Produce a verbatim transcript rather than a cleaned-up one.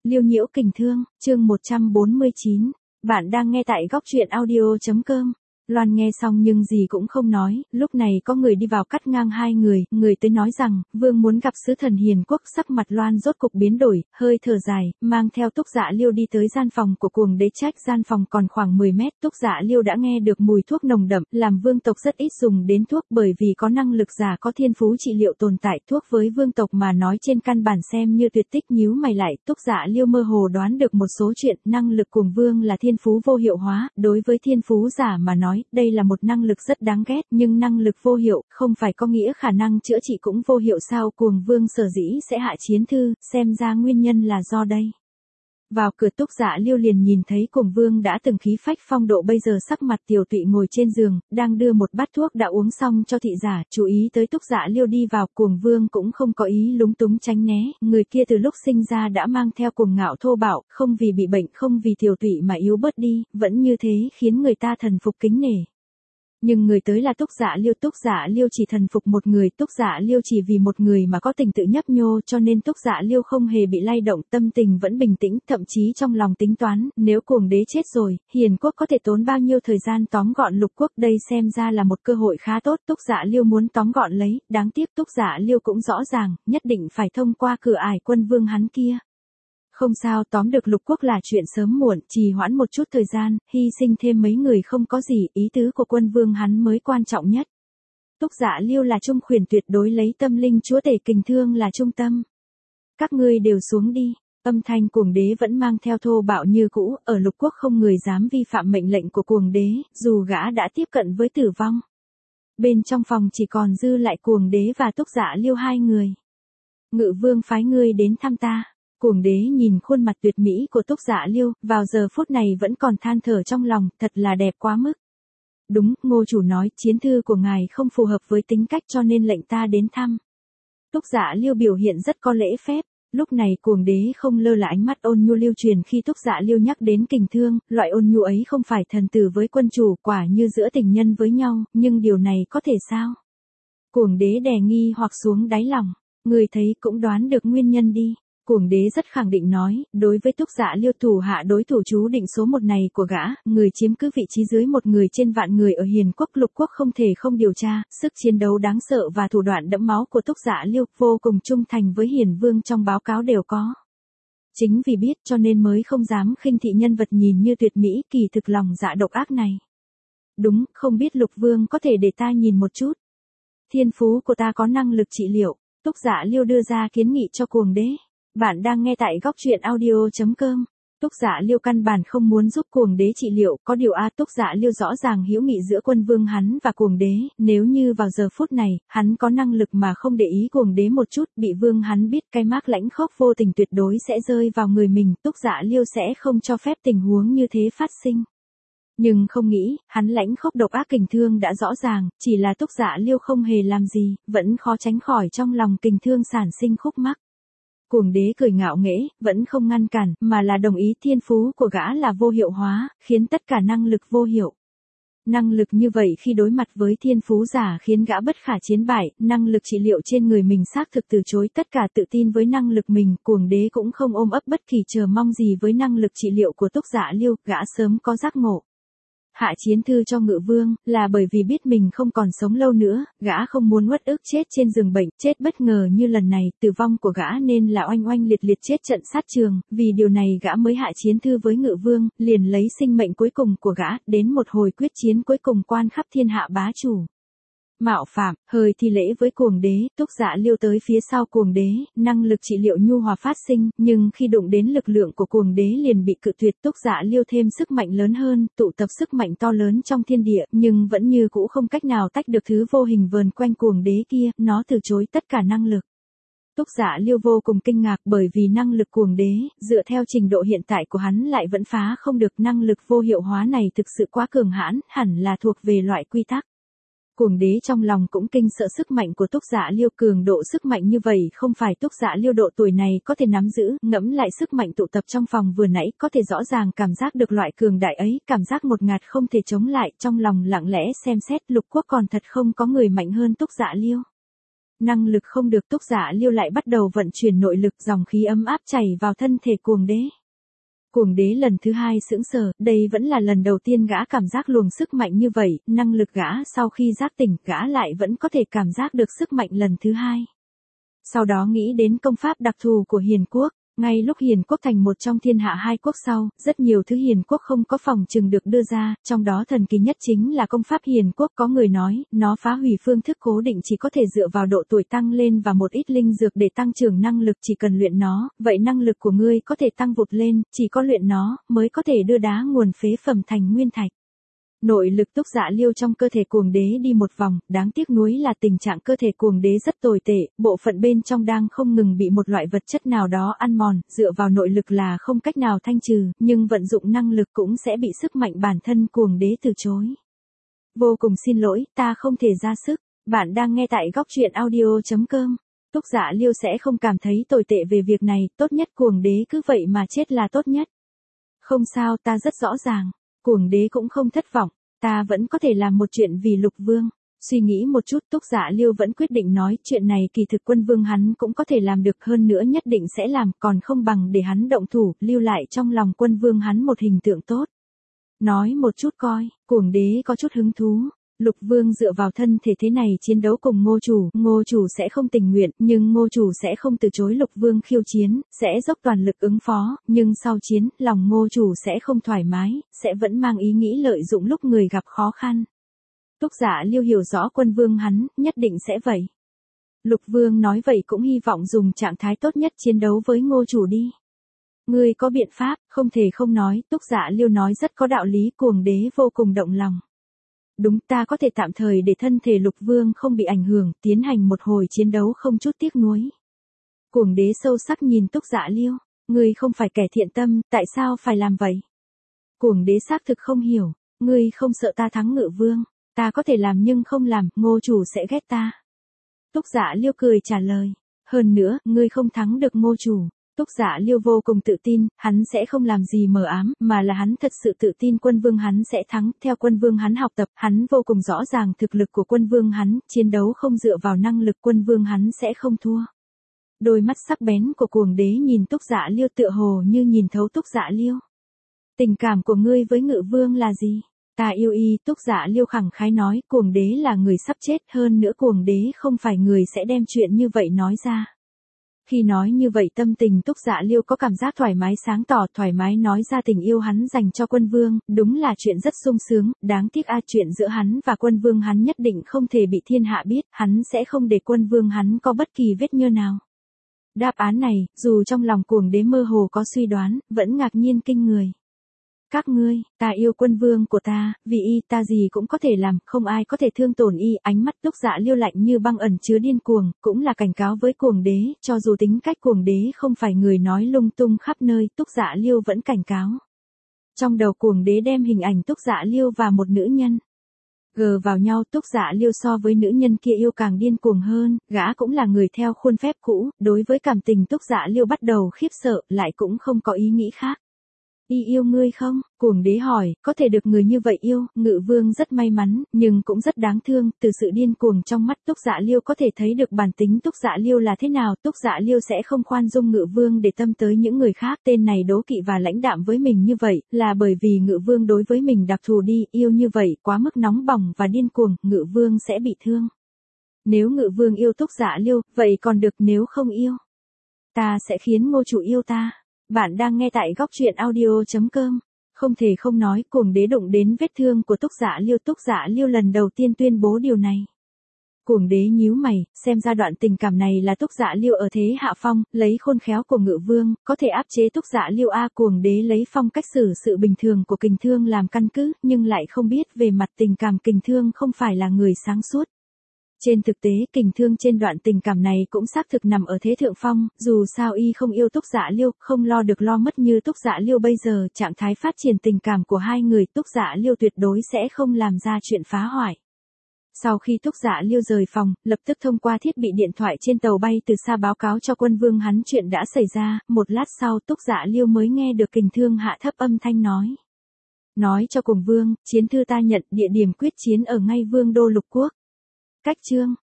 Liêu nhiễu kình thương, chương một trăm bốn mươi chín. Bạn đang nghe tại góc truyện audio chấm com. Loan nghe xong nhưng gì cũng không nói, lúc này có người đi vào cắt ngang hai người, người tới nói rằng, vương muốn gặp sứ thần hiền quốc. Sắc mặt Loan rốt cục biến đổi, hơi thở dài, mang theo Túc Dạ Liêu đi tới gian phòng của cuồng đế. Trách gian phòng còn khoảng mười mét, Túc Dạ Liêu đã nghe được mùi thuốc nồng đậm, làm vương tộc rất ít dùng đến thuốc bởi vì có năng lực giả có thiên phú trị liệu tồn tại. Thuốc với vương tộc mà nói trên căn bản xem như tuyệt tích. Nhíu mày lại, Túc Dạ Liêu mơ hồ đoán được một số chuyện. Năng lực cuồng vương là thiên phú vô hiệu hóa, đối với thiên phú giả mà nói, đây là một năng lực rất đáng ghét, nhưng năng lực vô hiệu, không phải có nghĩa khả năng chữa trị cũng vô hiệu sao? Cuồng vương sở dĩ sẽ hạ chiến thư, xem ra nguyên nhân là do đây. Vào cửa, Túc Dạ Liêu liền nhìn thấy cuồng vương đã từng khí phách phong độ, bây giờ sắc mặt tiều tụy ngồi trên giường, đang đưa một bát thuốc đã uống xong cho thị giả. Chú ý tới Túc Dạ Liêu đi vào, cuồng vương cũng không có ý lúng túng tránh né, người kia từ lúc sinh ra đã mang theo cuồng ngạo thô bạo, không vì bị bệnh, không vì tiều tụy mà yếu bớt đi, vẫn như thế khiến người ta thần phục kính nể. Nhưng người tới là Túc Dạ Liêu. Túc Dạ Liêu chỉ thần phục một người, Túc Dạ Liêu chỉ vì một người mà có tình tự nhấp nhô, cho nên Túc Dạ Liêu không hề bị lay động, tâm tình vẫn bình tĩnh, thậm chí trong lòng tính toán, nếu cuồng đế chết rồi, hiền quốc có thể tốn bao nhiêu thời gian tóm gọn lục quốc, đây xem ra là một cơ hội khá tốt. Túc Dạ Liêu muốn tóm gọn lấy, đáng tiếc Túc Dạ Liêu cũng rõ ràng, nhất định phải thông qua cửa ải quân vương hắn kia. Không sao, tóm được lục quốc là chuyện sớm muộn, trì hoãn một chút thời gian, hy sinh thêm mấy người không có gì, ý tứ của quân vương hắn mới quan trọng nhất. Túc Dạ Liêu là trung khuyển tuyệt đối, lấy tâm linh chúa tể kình thương là trung tâm. Các ngươi đều xuống đi. Âm thanh cuồng đế vẫn mang theo thô bạo như cũ, ở lục quốc không người dám vi phạm mệnh lệnh của cuồng đế, dù gã đã tiếp cận với tử vong. Bên trong phòng chỉ còn dư lại cuồng đế và Túc Dạ Liêu hai người. Ngự vương phái ngươi đến thăm ta. Cuồng đế nhìn khuôn mặt tuyệt mỹ của Túc Dạ Liêu, vào giờ phút này vẫn còn than thở trong lòng, thật là đẹp quá mức. Đúng, ngô chủ nói, chiến thư của ngài không phù hợp với tính cách cho nên lệnh ta đến thăm. Túc Dạ Liêu biểu hiện rất có lễ phép, lúc này cuồng đế không lơ là ánh mắt ôn nhu lưu truyền khi Túc Dạ Liêu nhắc đến kình thương, loại ôn nhu ấy không phải thần tử với quân chủ, quả như giữa tình nhân với nhau, nhưng điều này có thể sao? Cuồng đế đè nghi hoặc xuống đáy lòng, người thấy cũng đoán được nguyên nhân đi. Cuồng đế rất khẳng định nói, đối với Túc Dạ Liêu, thủ hạ đối thủ chú định số một này của gã, người chiếm cứ vị trí dưới một người trên vạn người ở hiền quốc lục quốc không thể không điều tra, sức chiến đấu đáng sợ và thủ đoạn đẫm máu của Túc Dạ Liêu, vô cùng trung thành với hiền vương trong báo cáo đều có. Chính vì biết cho nên mới không dám khinh thị nhân vật nhìn như tuyệt mỹ, kỳ thực lòng dạ độc ác này. Đúng, không biết lục vương có thể để ta nhìn một chút. Thiên phú của ta có năng lực trị liệu, Túc Dạ Liêu đưa ra kiến nghị cho cuồng đế. Bạn đang nghe tại góc truyện audio chấm com. Túc Dạ Liêu căn bản không muốn giúp cuồng đế trị liệu, có điều a Túc Dạ Liêu rõ ràng hữu nghị giữa quân vương hắn và cuồng đế, nếu như vào giờ phút này, hắn có năng lực mà không để ý cuồng đế một chút, bị vương hắn biết cái mác lãnh khốc vô tình tuyệt đối sẽ rơi vào người mình, Túc Dạ Liêu sẽ không cho phép tình huống như thế phát sinh. Nhưng không nghĩ, hắn lãnh khốc độc ác kình thương đã rõ ràng, chỉ là Túc Dạ Liêu không hề làm gì, vẫn khó tránh khỏi trong lòng kình thương sản sinh khúc mắc. Cuồng đế cười ngạo nghễ, vẫn không ngăn cản, mà là đồng ý thiên phú của gã là vô hiệu hóa, khiến tất cả năng lực vô hiệu. Năng lực như vậy khi đối mặt với thiên phú giả khiến gã bất khả chiến bại, năng lực trị liệu trên người mình xác thực từ chối, tất cả tự tin với năng lực mình, cuồng đế cũng không ôm ấp bất kỳ chờ mong gì với năng lực trị liệu của Túc Dạ Liêu, gã sớm có giác ngộ. Hạ chiến thư cho ngự vương, là bởi vì biết mình không còn sống lâu nữa, gã không muốn uất ức chết trên giường bệnh, chết bất ngờ như lần này, tử vong của gã nên là oanh oanh liệt liệt chết trận sát trường, vì điều này gã mới hạ chiến thư với ngự vương, liền lấy sinh mệnh cuối cùng của gã, đến một hồi quyết chiến cuối cùng quan khắp thiên hạ bá chủ. Mạo phạm, hơi thi lễ với cuồng đế, Túc Dạ Liêu tới phía sau cuồng đế, năng lực trị liệu nhu hòa phát sinh, nhưng khi đụng đến lực lượng của cuồng đế liền bị cự tuyệt. Túc Dạ Liêu thêm sức mạnh lớn hơn, tụ tập sức mạnh to lớn trong thiên địa, nhưng vẫn như cũ không cách nào tách được thứ vô hình vờn quanh cuồng đế kia, nó từ chối tất cả năng lực. Túc Dạ Liêu vô cùng kinh ngạc bởi vì năng lực cuồng đế, dựa theo trình độ hiện tại của hắn lại vẫn phá không được, năng lực vô hiệu hóa này thực sự quá cường hãn, hẳn là thuộc về loại quy tắc. Cuồng đế trong lòng cũng kinh sợ sức mạnh của Túc Dạ Liêu, cường độ sức mạnh như vậy không phải Túc Dạ Liêu độ tuổi này có thể nắm giữ, ngẫm lại sức mạnh tụ tập trong phòng vừa nãy có thể rõ ràng cảm giác được loại cường đại ấy, cảm giác một ngạt không thể chống lại, trong lòng lặng lẽ xem xét lục quốc còn thật không có người mạnh hơn Túc Dạ Liêu. Năng lực không được, Túc Dạ Liêu lại bắt đầu vận chuyển nội lực, dòng khí ấm áp chảy vào thân thể cuồng đế. Cuồng đế lần thứ hai sững sờ, đây vẫn là lần đầu tiên gã cảm giác luồng sức mạnh như vậy, năng lực gã sau khi giác tỉnh, gã lại vẫn có thể cảm giác được sức mạnh lần thứ hai. Sau đó nghĩ đến công pháp đặc thù của Hiền Quốc. Ngay lúc Hiền Quốc thành một trong thiên hạ hai quốc sau, rất nhiều thứ Hiền Quốc không có phòng trừng được đưa ra, trong đó thần kỳ nhất chính là công pháp Hiền Quốc. Có người nói, nó phá hủy phương thức cố định chỉ có thể dựa vào độ tuổi tăng lên và một ít linh dược để tăng trưởng năng lực, chỉ cần luyện nó, vậy năng lực của ngươi có thể tăng vụt lên, chỉ có luyện nó, mới có thể đưa đá nguồn phế phẩm thành nguyên thạch. Nội lực Túc Dạ Liêu trong cơ thể cuồng đế đi một vòng, đáng tiếc nuối là tình trạng cơ thể cuồng đế rất tồi tệ, bộ phận bên trong đang không ngừng bị một loại vật chất nào đó ăn mòn, dựa vào nội lực là không cách nào thanh trừ, nhưng vận dụng năng lực cũng sẽ bị sức mạnh bản thân cuồng đế từ chối. Vô cùng xin lỗi, ta không thể ra sức, bạn đang nghe tại góc truyện audio chấm com. Túc Dạ Liêu sẽ không cảm thấy tồi tệ về việc này, tốt nhất cuồng đế cứ vậy mà chết là tốt nhất. Không sao, ta rất rõ ràng. Cuồng đế cũng không thất vọng, ta vẫn có thể làm một chuyện vì Lục Vương. Suy nghĩ một chút, Túc Dạ Liêu vẫn quyết định nói chuyện này kỳ thực Quân Vương hắn cũng có thể làm được, hơn nữa nhất định sẽ làm, còn không bằng để hắn động thủ, lưu lại trong lòng Quân Vương hắn một hình tượng tốt. Nói một chút coi, cuồng đế có chút hứng thú. Lục Vương dựa vào thân thể thế này chiến đấu cùng Ngô Chủ, Ngô Chủ sẽ không tình nguyện, nhưng Ngô Chủ sẽ không từ chối Lục Vương khiêu chiến, sẽ dốc toàn lực ứng phó, nhưng sau chiến, lòng Ngô Chủ sẽ không thoải mái, sẽ vẫn mang ý nghĩ lợi dụng lúc người gặp khó khăn. Túc Dạ Liêu hiểu rõ Quân Vương hắn, nhất định sẽ vậy. Lục Vương nói vậy cũng hy vọng dùng trạng thái tốt nhất chiến đấu với Ngô Chủ đi. Ngươi có biện pháp, không thể không nói, Túc Dạ Liêu nói rất có đạo lý, cuồng đế vô cùng động lòng. Đúng, ta có thể tạm thời để thân thể Lục Vương không bị ảnh hưởng, tiến hành một hồi chiến đấu không chút tiếc nuối. Cuồng đế sâu sắc nhìn Túc Dạ Liêu, ngươi không phải kẻ thiện tâm, tại sao phải làm vậy? Cuồng đế xác thực không hiểu, ngươi không sợ ta thắng Ngự Vương, ta có thể làm nhưng không làm, Ngô Chủ sẽ ghét ta. Túc Dạ Liêu cười trả lời, hơn nữa, ngươi không thắng được Ngô Chủ. Túc Dạ Liêu vô cùng tự tin, hắn sẽ không làm gì mờ ám, mà là hắn thật sự tự tin Quân Vương hắn sẽ thắng, theo Quân Vương hắn học tập, hắn vô cùng rõ ràng thực lực của Quân Vương hắn, chiến đấu không dựa vào năng lực Quân Vương hắn sẽ không thua. Đôi mắt sắc bén của cuồng đế nhìn Túc Dạ Liêu tựa hồ như nhìn thấu Túc Dạ Liêu. Tình cảm của ngươi với Ngự Vương là gì? Ta yêu y, Túc Dạ Liêu khẳng khái nói, cuồng đế là người sắp chết, hơn nữa cuồng đế không phải người sẽ đem chuyện như vậy nói ra. Khi nói như vậy tâm tình Túc Dạ Liêu có cảm giác thoải mái sáng tỏ, thoải mái nói ra tình yêu hắn dành cho Quân Vương, đúng là chuyện rất sung sướng, đáng tiếc a chuyện giữa hắn và Quân Vương hắn nhất định không thể bị thiên hạ biết, hắn sẽ không để Quân Vương hắn có bất kỳ vết nhơ nào. Đáp án này, dù trong lòng cuồng đế mơ hồ có suy đoán, vẫn ngạc nhiên kinh người. Các ngươi, ta yêu Quân Vương của ta, vì y ta gì cũng có thể làm, không ai có thể thương tổn y. Ánh mắt Túc Dạ Liêu lạnh như băng ẩn chứa điên cuồng, cũng là cảnh cáo với cuồng đế, cho dù tính cách cuồng đế không phải người nói lung tung khắp nơi, Túc Dạ Liêu vẫn cảnh cáo. Trong đầu cuồng đế đem hình ảnh Túc Dạ Liêu và một nữ nhân gờ vào nhau, Túc Dạ Liêu so với nữ nhân kia yêu càng điên cuồng hơn, gã cũng là người theo khuôn phép cũ, đối với cảm tình Túc Dạ Liêu bắt đầu khiếp sợ, lại cũng không có ý nghĩ khác. Y yêu ngươi không? Cuồng đế hỏi, có thể được người như vậy yêu, Ngự Vương rất may mắn, nhưng cũng rất đáng thương, từ sự điên cuồng trong mắt Túc Dạ Liêu có thể thấy được bản tính Túc Dạ Liêu là thế nào, Túc Dạ Liêu sẽ không khoan dung Ngự Vương để tâm tới những người khác, tên này đố kỵ và lãnh đạm với mình như vậy, là bởi vì Ngự Vương đối với mình đặc thù đi, yêu như vậy, quá mức nóng bỏng và điên cuồng, Ngự Vương sẽ bị thương. Nếu Ngự Vương yêu Túc Dạ Liêu, vậy còn được, nếu không yêu, ta sẽ khiến Ngô Chủ yêu ta. Bạn đang nghe tại góc truyện audio chấm com. Không thể không nói, cuồng đế đụng đến vết thương của Túc Dạ Liêu. Túc Dạ Liêu lần đầu tiên tuyên bố điều này. Cuồng đế nhíu mày, xem ra đoạn tình cảm này là Túc Dạ Liêu ở thế hạ phong, lấy khôn khéo của Ngự Vương, có thể áp chế Túc Dạ Liêu a. Cuồng đế lấy phong cách xử sự bình thường của Kình Thương làm căn cứ, nhưng lại không biết về mặt tình cảm Kình Thương không phải là người sáng suốt. Trên thực tế Kình Thương trên đoạn tình cảm này cũng xác thực nằm ở thế thượng phong, dù sao y không yêu Túc Dạ Liêu, không lo được lo mất như Túc Dạ Liêu bây giờ, trạng thái phát triển tình cảm của hai người Túc Dạ Liêu tuyệt đối sẽ không làm ra chuyện phá hoại. Sau khi Túc Dạ Liêu rời phòng, lập tức thông qua thiết bị điện thoại trên tàu bay từ xa báo cáo cho Quân Vương hắn chuyện đã xảy ra, một lát sau Túc Dạ Liêu mới nghe được Kình Thương hạ thấp âm thanh nói. Nói cho Cuồng Vương, chiến thư ta nhận, địa điểm quyết chiến ở ngay Vương đô Lục Quốc. Cách chương